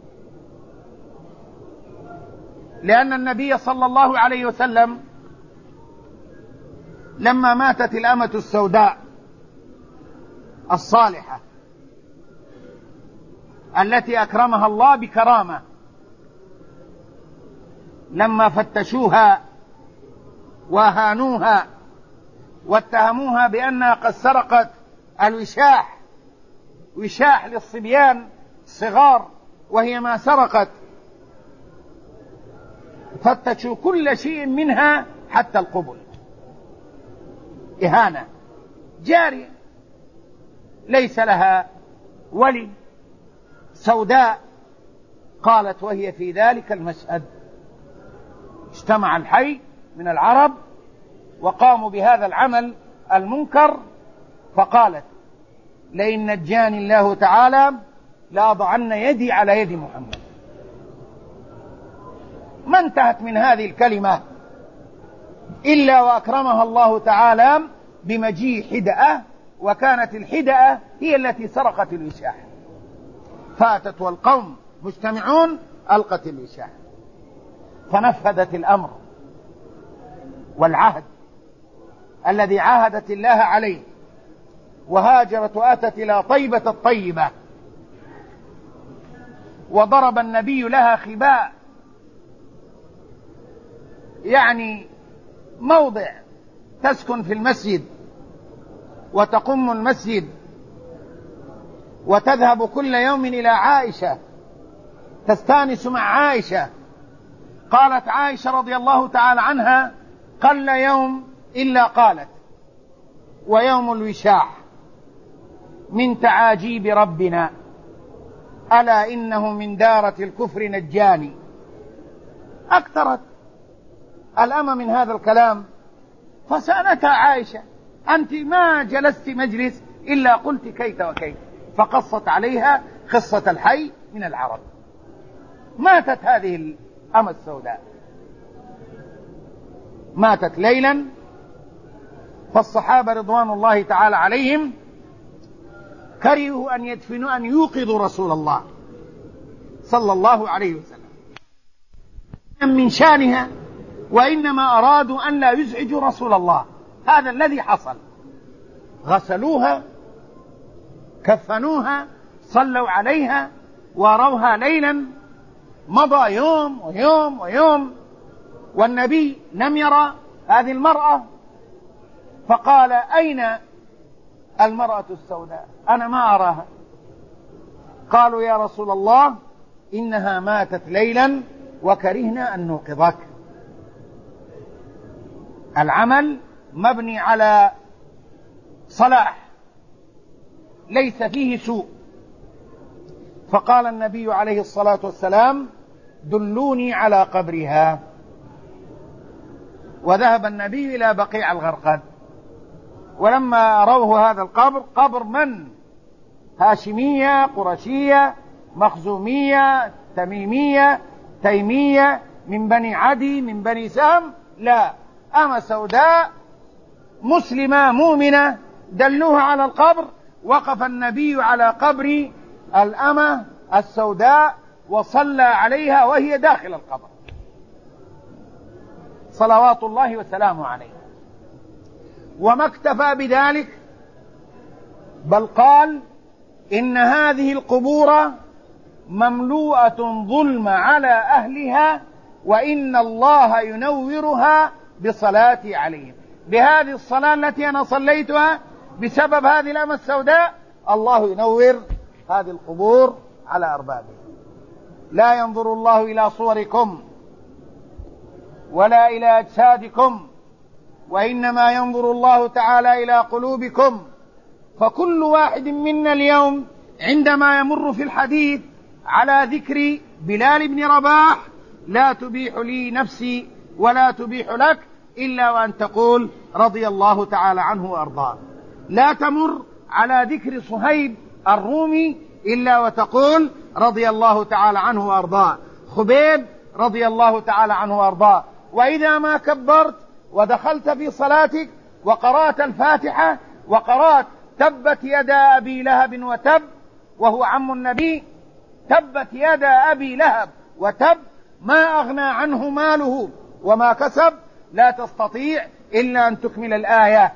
لأن النبي صلى الله عليه وسلم لما ماتت الأمة السوداء الصالحة التي أكرمها الله بكرامة، لما فتشوها وهانوها واتهموها بأنها قد سرقت الوشاح، وشاح للصبيان الصغار وهي ما سرقت، فتشوا كل شيء منها حتى القبل، إهانة جارية ليس لها ولي سوداء. قالت وهي في ذلك المشهد اجتمع الحي من العرب وقاموا بهذا العمل المنكر، فقالت: لئن نجاني الله تعالى لأضعن يدي على يد محمد. ما انتهت من هذه الكلمة إلا وأكرمها الله تعالى بمجيء حدأة، وكانت الحدأة هي التي سرقت الوشاح، فاتت والقوم مجتمعون ألقت الوشاح، فنفذت الأمر والعهد الذي عاهدت الله عليه، وهاجرت وأتت إلى طيبة الطيبة، وضرب النبي لها خباء، يعني موضع تسكن في المسجد وتقم المسجد وتذهب كل يوم إلى عائشة تستانس مع عائشة. قالت عائشة رضي الله تعالى عنها: قل يوم إلا قالت: ويوم الوشاح من تعاجيب ربنا، ألا إنه من دارة الكفر نجاني. أكثرت الأمة من هذا الكلام، فسألتها عائشة: أنت ما جلست مجلس إلا قلت كيت وكيت، فقصت عليها قصة الحي من العرب. ماتت هذه الأمة السوداء، ماتت ليلا، فالصحابة رضوان الله تعالى عليهم كرهوا أن يدفنوا أن يوقظوا رسول الله صلى الله عليه وسلم من شانها، وإنما أرادوا أن لا يزعجوا رسول الله. هذا الذي حصل، غسلوها، كفنوها، صلوا عليها، وروها ليلا، مضى يوم ويوم ويوم، والنبي لم يرى هذه المرأة، فقال: أين المرأة السوداء؟ أنا ما أراها. قالوا: يا رسول الله إنها ماتت ليلا وكرهنا أن نوقظك. العمل مبني على صلاح ليس فيه سوء. فقال النبي عليه الصلاة والسلام: دلوني على قبرها. وذهب النبي إلى بقيع الغرقد، ولما روه هذا القبر، قبر من؟ هاشمية، قرشية، مخزومية، تميمية، تيمية، من بني عدي، من بني سام، لا، أمة سوداء مسلمة مؤمنة، دلوها على القبر. وقف النبي على قبر الأمة السوداء وصلى عليها وهي داخل القبر صلوات الله وسلامه عليه. وما اكتفى بذلك، بل قال إن هذه القبور مملوءة ظلم على أهلها وإن الله ينورها بصلاتي عليهم. بهذه الصلاة التي أنا صليتها بسبب هذه الأمة السوداء الله ينور هذه القبور على أربابها. لا ينظر الله إلى صوركم ولا إلى أجسادكم وإنما ينظر الله تعالى إلى قلوبكم. فكل واحد منا اليوم عندما يمر في الحديث على ذكر بلال بن رباح لا تبيح لي نفسي ولا تبيح لك إلا وأن تقول رضي الله تعالى عنه وأرضاه. لا تمر على ذكر صهيب الرومي إلا وتقول رضي الله تعالى عنه وأرضاه، خبيب رضي الله تعالى عنه وأرضاه. وإذا ما كبرت ودخلت في صلاتك وقرأت الفاتحة وقرأت تبت يدا أبي لهب وتب وهو عم النبي، تبت يدا أبي لهب وتب ما أغنى عنه ماله وما كسب، لا تستطيع إلا أن تكمل الآية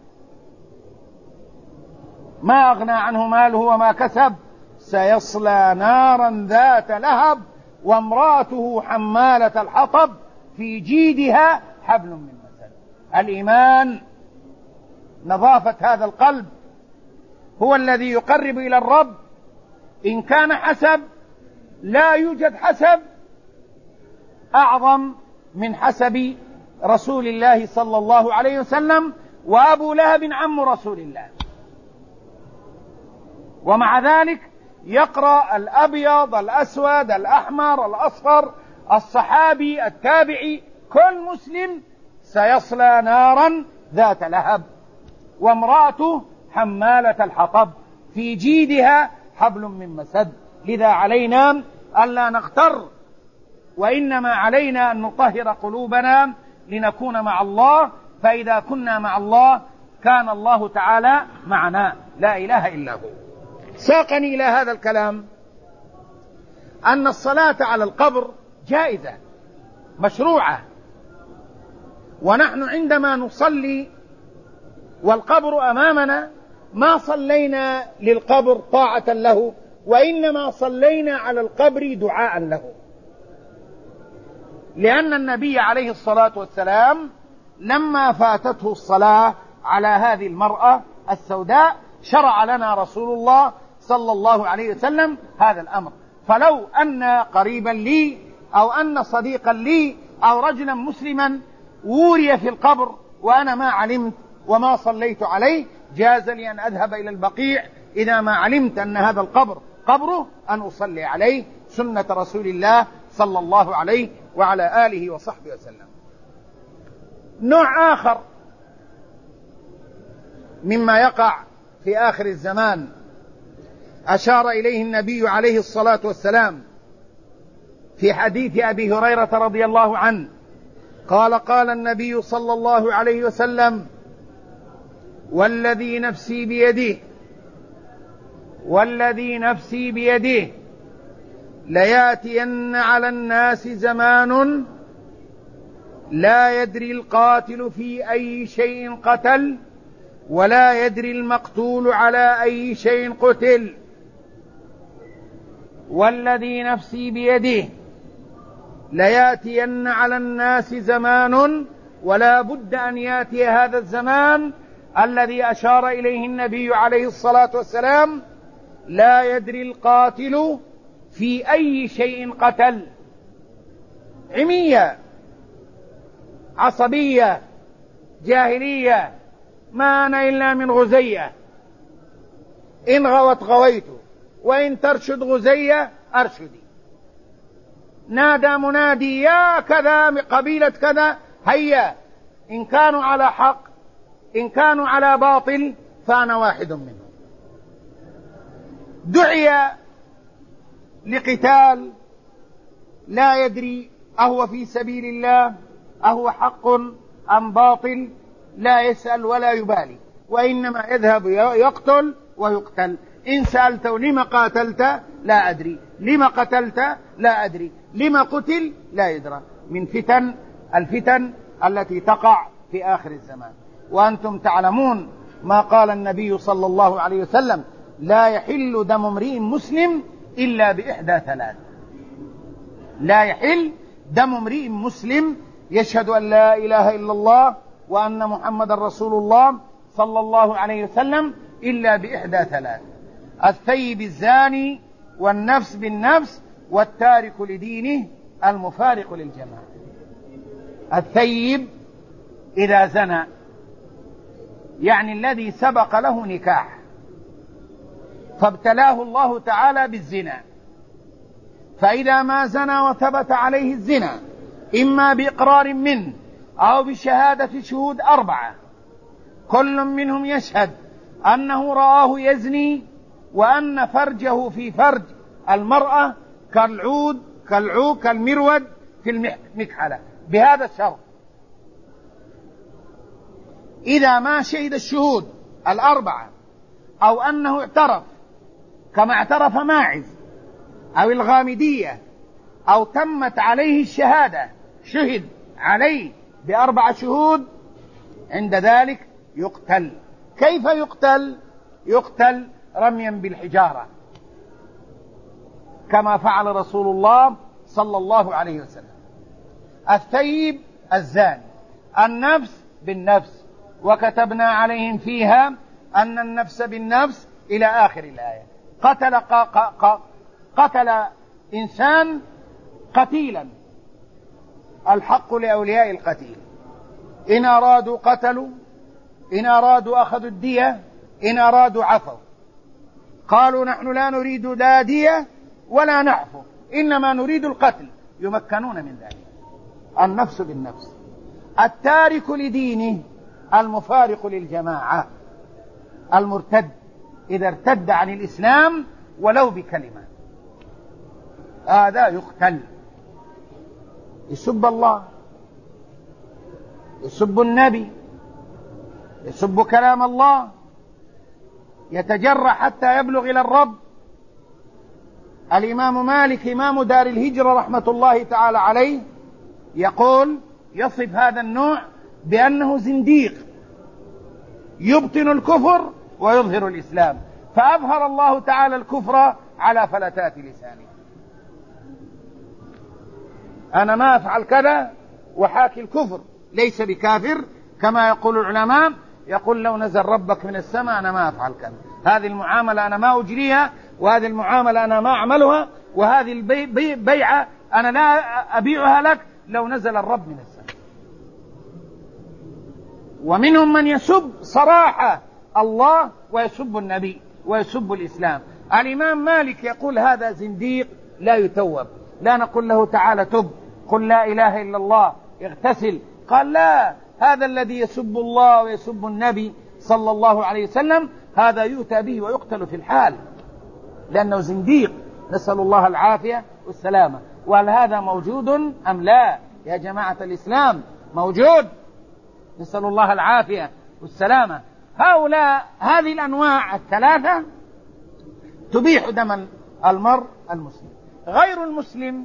ما أغنى عنه ماله وما كسب سيصلى نارا ذات لهب وامرأته حمالة الحطب في جيدها حبل من مسد. الإيمان نظافة هذا القلب هو الذي يقرب إلى الرب. إن كان حسب لا يوجد حسب أعظم من حسب رسول الله صلى الله عليه وسلم، وأبو لهب عم رسول الله. ومع ذلك يقرأ الأبيض الأسود الأحمر الأصفر الصحابي التابعي كل مسلم سيصلى نارا ذات لهب وامرأته حمالة الحطب في جيدها حبل من مسد. لذا علينا ألا نغتر، وإنما علينا أن نطهر قلوبنا لنكون مع الله، فإذا كنا مع الله كان الله تعالى معنا، لا إله إلا هو. ساقني إلى هذا الكلام أن الصلاة على القبر جائزة مشروعة، ونحن عندما نصلي والقبر أمامنا ما صلينا للقبر طاعة له، وإنما صلينا على القبر دعاء له، لأن النبي عليه الصلاة والسلام لما فاتته الصلاة على هذه المرأة السوداء شرع لنا رسول الله صلى الله عليه وسلم هذا الأمر. فلو أن قريبا لي أو أن صديقا لي أو رجلا مسلما وري في القبر وأنا ما علمت وما صليت عليه جاز لي أن أذهب إلى البقيع إذا ما علمت أن هذا القبر قبره أن أصلي عليه، سنة رسول الله صلى الله عليه وعلى آله وصحبه وسلم. نوع آخر مما يقع في آخر الزمان أشار إليه النبي عليه الصلاة والسلام في حديث أبي هريرة رضي الله عنه قال قال النبي صلى الله عليه وسلم: والذي نفسي بيده والذي نفسي بيده ليأتين على الناس زمان لا يدري القاتل في أي شيء قتل ولا يدري المقتول على أي شيء قتل. والذي نفسي بيده ليأتين على الناس زمان، ولا بد أن يأتي هذا الزمان الذي أشار إليه النبي عليه الصلاة والسلام: لا يدري القاتل في أي شيء قتل. عمية، عصبية، جاهلية، ما أنا إلا من غزية، إن غوت غويت وإن ترشد غزية أرشدي. نادى منادي: يا كذا قبيلة كذا هيا، إن كانوا على حق إن كانوا على باطل فأنا واحد منهم. دعي لقتال لا يدري أهو في سبيل الله أهو حق أم باطل، لا يسأل ولا يبالي، وإنما يذهب يقتل ويقتل. إن سألته لما قاتلت لا أدري، لما قتلت لا أدري، لما قتل لا يدرى، من فتن الفتن التي تقع في آخر الزمان. وأنتم تعلمون ما قال النبي صلى الله عليه وسلم: لا يحل دم امرئ مسلم إلا بإحدى ثلاث. لا يحل دم امرئ مسلم يشهد أن لا إله إلا الله وأن محمد رسول الله صلى الله عليه وسلم إلا بإحدى ثلاث: الثيب الزاني، والنفس بالنفس، والتارك لدينه المفارق للجماعة. الثيب إذا زنى، يعني الذي سبق له نكاح فابتلاه الله تعالى بالزنا، فإذا ما زنى وثبت عليه الزنا إما بإقرار منه أو بشهادة شهود أربعة كل منهم يشهد أنه رآه يزني وأن فرجه في فرج المرأة كالعود كالعود كالمرود في المكحلة، بهذا الشرط: إذا ما شهد الشهود الأربعة أو أنه اعترف كما اعترف ماعز أو الغامدية أو تمت عليه الشهادة، شهد عليه بأربع شهود، عند ذلك يقتل. كيف يقتل؟ يقتل رميا بالحجارة كما فعل رسول الله صلى الله عليه وسلم. الثيب الزاني، النفس بالنفس، وكتبنا عليهم فيها أن النفس بالنفس إلى آخر الآية. قتل ق... ق... ق... قتل إنسان قتيلا، الحق لأولياء القتيل، إن أرادوا قتلوا، إن أرادوا أخذوا الدية، إن أرادوا عفوا. قالوا: نحن لا نريد لا دية ولا نعفو، إنما نريد القتل، يمكنون من ذلك. النفس بالنفس. التارك لدينه المفارق للجماعة، المرتد إذا ارتد عن الإسلام ولو بكلمة، هذا يقتل. يسب الله، يسب النبي، يسب كلام الله، يتجرأ حتى يبلغ إلى الرب. الإمام مالك إمام دار الهجرة رحمة الله تعالى عليه يقول، يصف هذا النوع بأنه زنديق يبطن الكفر ويظهر الإسلام، فأظهر الله تعالى الكفر على فلتات لسانه. أنا ما أفعل كذا وحاكي الكفر، ليس بكافر كما يقول العلماء، يقول لو نزل ربك من السماء أنا ما أفعل كذا، هذه المعاملة أنا ما أجريها، وهذه المعاملة أنا ما أعملها، وهذه البيعة أنا لا أبيعها لك لو نزل الرب من السماء. ومنهم من يسب صراحة الله ويسب النبي ويسب الإسلام. الإمام مالك يقول هذا زنديق لا يتوب، لا نقول له تعالى تب، قل لا إله إلا الله، اغتسل. قال لا، هذا الذي يسب الله ويسب النبي صلى الله عليه وسلم هذا يؤتى به ويقتل في الحال، لأنه زنديق، نسأل الله العافية والسلامة. وهل هذا موجود أم لا يا جماعة الإسلام؟ موجود، نسأل الله العافية والسلامة. هؤلاء هذه الأنواع الثلاثة تبيح دم المرء المسلم. غير المسلم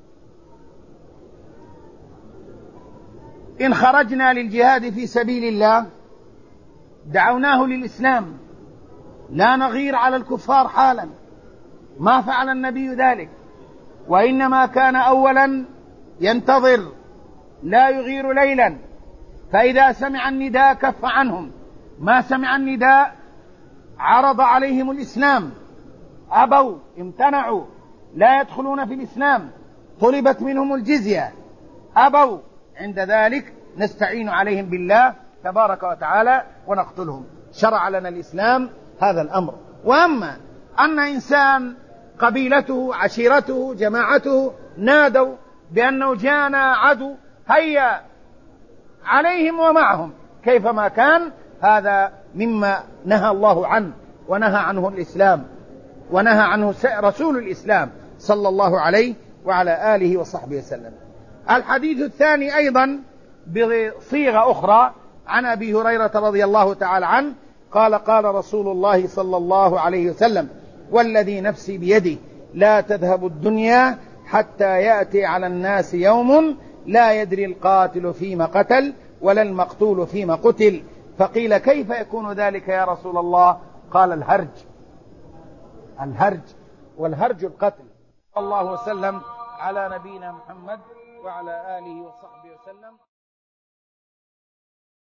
إن خرجنا للجهاد في سبيل الله دعوناه للإسلام، لا نغير على الكفار حالا، ما فعل النبي ذلك، وإنما كان أولا ينتظر لا يغير ليلا، فإذا سمع النداء كف عنهم، ما سمع النداء عرض عليهم الإسلام، أبوا امتنعوا لا يدخلون في الإسلام، طلبت منهم الجزية أبوا، عند ذلك نستعين عليهم بالله تبارك وتعالى ونقتلهم. شرع لنا الإسلام هذا الأمر. وأما أن إنسان قبيلته عشيرته جماعته نادوا بأنه جاءنا عدو هيا عليهم ومعهم كيفما كان، هذا مما نهى الله عنه ونهى عنه الإسلام ونهى عنه رسول الإسلام صلى الله عليه وعلى آله وصحبه وسلم. الحديث الثاني أيضا بصيغة أخرى عن أبي هريرة رضي الله تعالى عنه قال قال رسول الله صلى الله عليه وسلم: والذي نفسي بيده لا تذهب الدنيا حتى يأتي على الناس يوم لا يدري القاتل فيما قتل ولا المقتول فيما قتل فقيل كيف يكون ذلك يا رسول الله؟ قال الهرج، الهرج، والهرج القتل. الله وسلم على نبينا محمد وعلى آله وصحبه وسلم.